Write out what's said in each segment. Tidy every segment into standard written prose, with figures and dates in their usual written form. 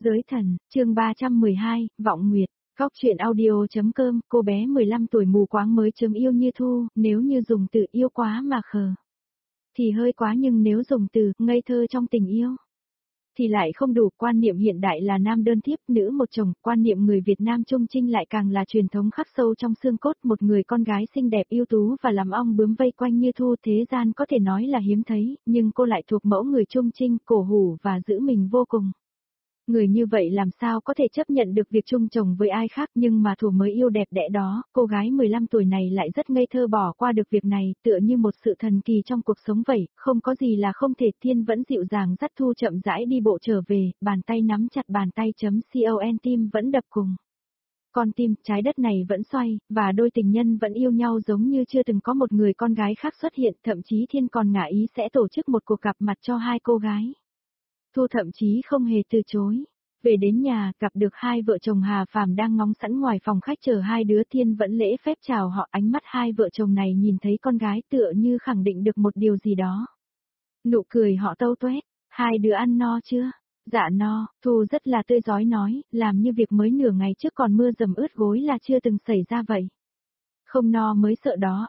Giới thần, chương 312, Vọng Nguyệt, Góc truyện audio.com, cô bé 15 tuổi mù quáng mới chớm yêu như thu, nếu như dùng từ yêu quá mà khờ thì hơi quá, nhưng nếu dùng từ ngây thơ trong tình yêu thì lại không đủ. Quan niệm hiện đại là nam đơn thiếp, nữ một chồng, quan niệm người Việt Nam trung trinh lại càng là truyền thống khắc sâu trong xương cốt. Một người con gái xinh đẹp ưu tú và làm ong bướm vây quanh như thu, thế gian có thể nói là hiếm thấy, nhưng cô lại thuộc mẫu người trung trinh, cổ hủ và giữ mình vô cùng. Người như vậy làm sao có thể chấp nhận được việc chung chồng với ai khác, nhưng mà thuở mới yêu đẹp đẽ đó, cô gái 15 tuổi này lại rất ngây thơ bỏ qua được việc này, tựa như một sự thần kỳ trong cuộc sống vậy, không có gì là không thể. Thiên vẫn dịu dàng dắt Thu chậm rãi đi bộ trở về, bàn tay nắm chặt bàn tay.con, tim vẫn đập cùng con tim, trái đất này vẫn xoay, và đôi tình nhân vẫn yêu nhau giống như chưa từng có một người con gái khác xuất hiện, thậm chí Thiên còn ngỏ ý sẽ tổ chức một cuộc gặp mặt cho hai cô gái. Thu thậm chí không hề từ chối. Về đến nhà, gặp được hai vợ chồng Hà Phàm đang ngóng sẵn ngoài phòng khách chờ hai đứa. Thiên vẫn lễ phép chào họ, ánh mắt hai vợ chồng này nhìn thấy con gái tựa như khẳng định được một điều gì đó. Nụ cười họ tâu tuét, hai đứa ăn no chưa? Dạ no, Thu rất là tươi rói nói, làm như việc mới nửa ngày trước còn mưa dầm ướt gối là chưa từng xảy ra vậy. Không no mới sợ đó,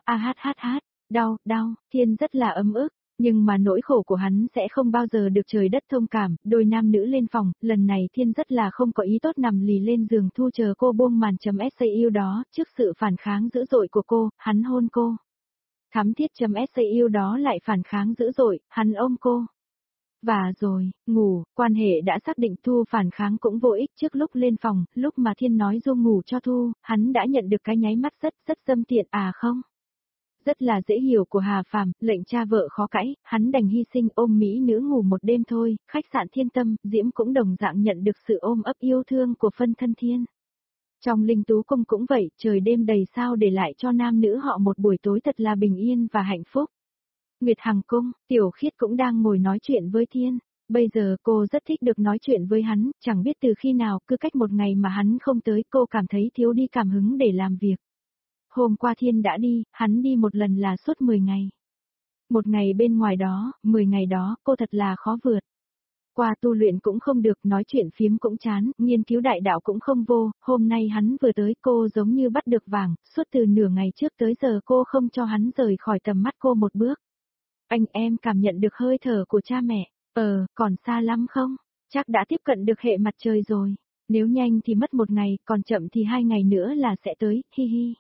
đau, Thiên rất là ấm ức. Nhưng mà nỗi khổ của hắn sẽ không bao giờ được trời đất thông cảm. Đôi nam nữ lên phòng, lần này Thiên rất là không có ý tốt, nằm lì lên giường Thu chờ cô buông màn.sa đó. Trước sự phản kháng dữ dội của cô, hắn hôn cô. Thắm thiết.sa đó lại phản kháng dữ dội, hắn ôm cô. Và rồi, ngủ, quan hệ đã xác định. Thu phản kháng cũng vô ích. Trước lúc lên phòng, lúc mà Thiên nói du ngủ cho Thu, hắn đã nhận được cái nháy mắt rất dâm tiện không? Rất là dễ hiểu của Hà Phàm, lệnh cha vợ khó cãi, hắn đành hy sinh ôm mỹ nữ ngủ một đêm thôi. Khách sạn Thiên Tâm, Diễm cũng đồng dạng nhận được sự ôm ấp yêu thương của phân thân Thiên. Trong Linh Tú Cung cũng vậy, trời đêm đầy sao để lại cho nam nữ họ một buổi tối thật là bình yên và hạnh phúc. Nguyệt Hằng Cung, Tiểu Khiết cũng đang ngồi nói chuyện với Thiên. Bây giờ cô rất thích được nói chuyện với hắn, chẳng biết từ khi nào, cứ cách một ngày mà hắn không tới, cô cảm thấy thiếu đi cảm hứng để làm việc. Hôm qua Thiên đã đi, hắn đi một lần là suốt 10 ngày. Một ngày bên ngoài đó, 10 ngày đó, cô thật là khó vượt. Qua tu luyện cũng không được, nói chuyện phiếm cũng chán, nghiên cứu đại đạo cũng không vô. Hôm nay hắn vừa tới, cô giống như bắt được vàng, suốt từ nửa ngày trước tới giờ cô không cho hắn rời khỏi tầm mắt cô một bước. Anh em cảm nhận được hơi thở của cha mẹ. Còn xa lắm không? Chắc đã tiếp cận được hệ mặt trời rồi. Nếu nhanh thì mất một ngày, còn chậm thì 2 ngày nữa là sẽ tới, hi hi.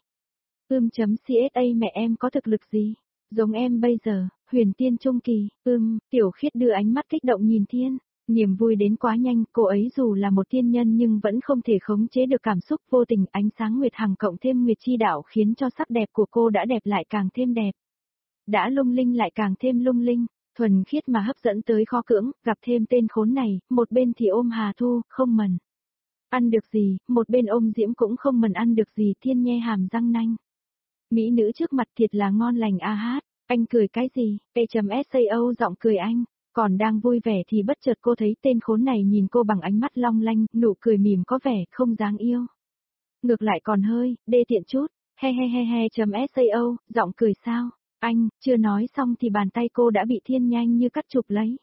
CSA mẹ em có thực lực gì? Giống em bây giờ, huyền tiên trung kỳ. Tiểu Khiết đưa ánh mắt kích động nhìn Thiên. Niềm vui đến quá nhanh, cô ấy dù là một tiên nhân nhưng vẫn không thể khống chế được cảm xúc. Vô tình ánh sáng Nguyệt Hằng cộng thêm Nguyệt Chi Đạo khiến cho sắc đẹp của cô đã đẹp lại càng thêm đẹp. Đã lung linh lại càng thêm lung linh, thuần khiết mà hấp dẫn tới khó cưỡng. Gặp thêm tên khốn này, một bên thì ôm Hà Thu, không mần ăn được gì, một bên ôm Diễm cũng không mần ăn được gì. Thiên nhe hàm răng nanh. Mỹ nữ trước mặt thiệt là ngon lành anh cười cái gì? Sao giọng cười anh, còn đang vui vẻ thì bất chợt cô thấy tên khốn này nhìn cô bằng ánh mắt long lanh, nụ cười mỉm có vẻ không dáng yêu. Ngược lại còn hơi, đê tiện chút, sao, giọng cười sao? Anh, chưa nói xong thì bàn tay cô đã bị Thiên nhanh như cắt chụp lấy.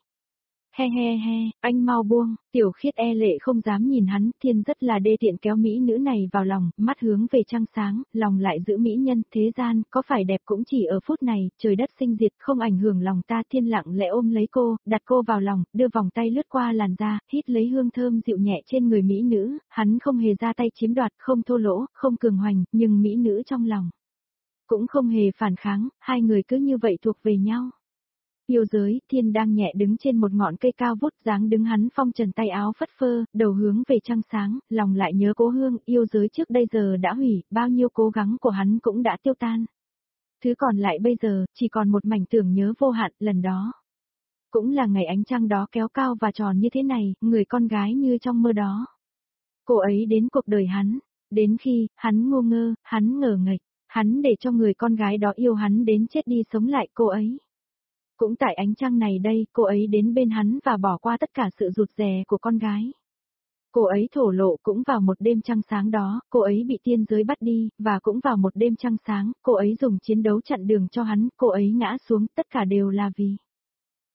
Anh mau buông. Tiểu Khiết e lệ không dám nhìn hắn. Thiên rất là đê tiện kéo mỹ nữ này vào lòng, mắt hướng về trăng sáng, lòng lại giữ mỹ nhân. Thế gian, có phải đẹp cũng chỉ ở phút này, trời đất sinh diệt không ảnh hưởng lòng ta. Thiên lặng lẽ ôm lấy cô, đặt cô vào lòng, đưa vòng tay lướt qua làn da, hít lấy hương thơm dịu nhẹ trên người mỹ nữ. Hắn không hề ra tay chiếm đoạt, không thô lỗ, không cường hoành, nhưng mỹ nữ trong lòng cũng không hề phản kháng, hai người cứ như vậy thuộc về nhau. Yêu giới, Thiên đang nhẹ đứng trên một ngọn cây cao vút, dáng đứng hắn phong trần tay áo phất phơ, đầu hướng về trăng sáng, lòng lại nhớ cố hương. Yêu giới trước đây giờ đã hủy, bao nhiêu cố gắng của hắn cũng đã tiêu tan. Thứ còn lại bây giờ, chỉ còn một mảnh tưởng nhớ vô hạn. Lần đó cũng là ngày ánh trăng đó kéo cao và tròn như thế này, người con gái như trong mơ đó. Cô ấy đến cuộc đời hắn, đến khi, hắn ngu ngơ, hắn ngờ nghệch, hắn để cho người con gái đó yêu hắn đến chết đi sống lại cô ấy. Cũng tại ánh trăng này đây, cô ấy đến bên hắn và bỏ qua tất cả sự rụt rè của con gái. Cô ấy thổ lộ cũng vào một đêm trăng sáng đó, cô ấy bị tiên giới bắt đi, và cũng vào một đêm trăng sáng, cô ấy dùng chiến đấu chặn đường cho hắn, cô ấy ngã xuống, tất cả đều là vì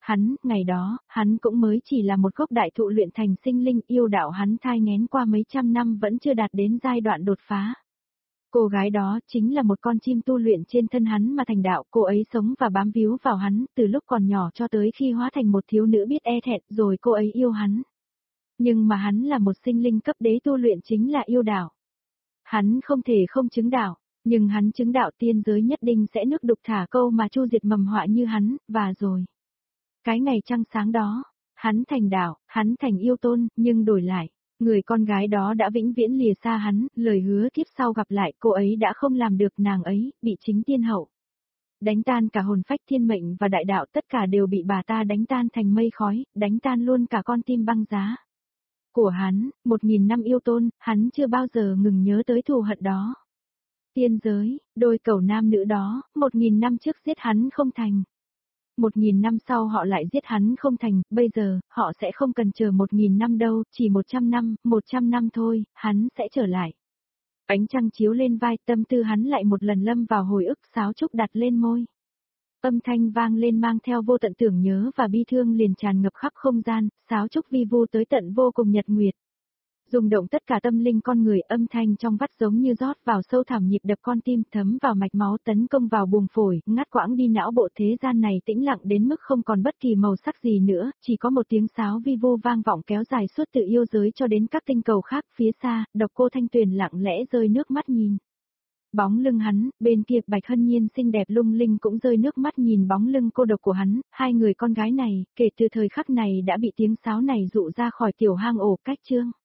Ngày đó, hắn cũng mới chỉ là một gốc đại thụ luyện thành sinh linh, yêu đạo hắn thai nghén qua mấy trăm năm vẫn chưa đạt đến giai đoạn đột phá. Cô gái đó chính là một con chim tu luyện trên thân hắn mà thành đạo, cô ấy sống và bám víu vào hắn từ lúc còn nhỏ cho tới khi hóa thành một thiếu nữ biết e thẹn, rồi cô ấy yêu hắn. Nhưng mà hắn là một sinh linh cấp đế, tu luyện chính là yêu đạo. Hắn không thể không chứng đạo, nhưng hắn chứng đạo tiên giới nhất định sẽ nước đục thả câu mà chu diệt mầm họa như hắn, và rồi. Cái ngày trăng sáng đó, hắn thành đạo, hắn thành yêu tôn, nhưng đổi lại, người con gái đó đã vĩnh viễn lìa xa hắn, lời hứa kiếp sau gặp lại cô ấy đã không làm được, nàng ấy, bị chính tiên hậu. Đánh tan cả hồn phách thiên mệnh và đại đạo, tất cả đều bị bà ta đánh tan thành mây khói, đánh tan luôn cả con tim băng giá. Của hắn, 1000 năm yêu tôn, hắn chưa bao giờ ngừng nhớ tới thù hận đó. Tiên giới, đôi cẩu nam nữ đó, 1000 năm trước giết hắn không thành. 1000 năm sau họ lại giết hắn không thành, bây giờ, họ sẽ không cần chờ 1000 năm đâu, chỉ 100 năm thôi, hắn sẽ trở lại. Ánh trăng chiếu lên vai, tâm tư hắn lại một lần lâm vào hồi ức, sáo trúc đặt lên môi. Âm thanh vang lên mang theo vô tận tưởng nhớ và bi thương liền tràn ngập khắp không gian, sáo trúc vi vu tới tận vô cùng nhật nguyệt. Rung động tất cả tâm linh con người, âm thanh trong vắt giống như rót vào sâu thẳm nhịp đập con tim, thấm vào mạch máu, tấn công vào buồng phổi, ngắt quãng đi não bộ. Thế gian này tĩnh lặng đến mức không còn bất kỳ màu sắc gì nữa, chỉ có một tiếng sáo vi vu vang vọng kéo dài suốt từ yêu giới cho đến các tinh cầu khác. Phía xa, Độc Cô Thanh Tuyền lặng lẽ rơi nước mắt nhìn bóng lưng hắn, bên kia Bạch Hân Nhiên xinh đẹp lung linh cũng rơi nước mắt nhìn bóng lưng cô độc của hắn. Hai người con gái này, kể từ thời khắc này đã bị tiếng sáo này dụ ra khỏi tiểu hang ổ. Cách chương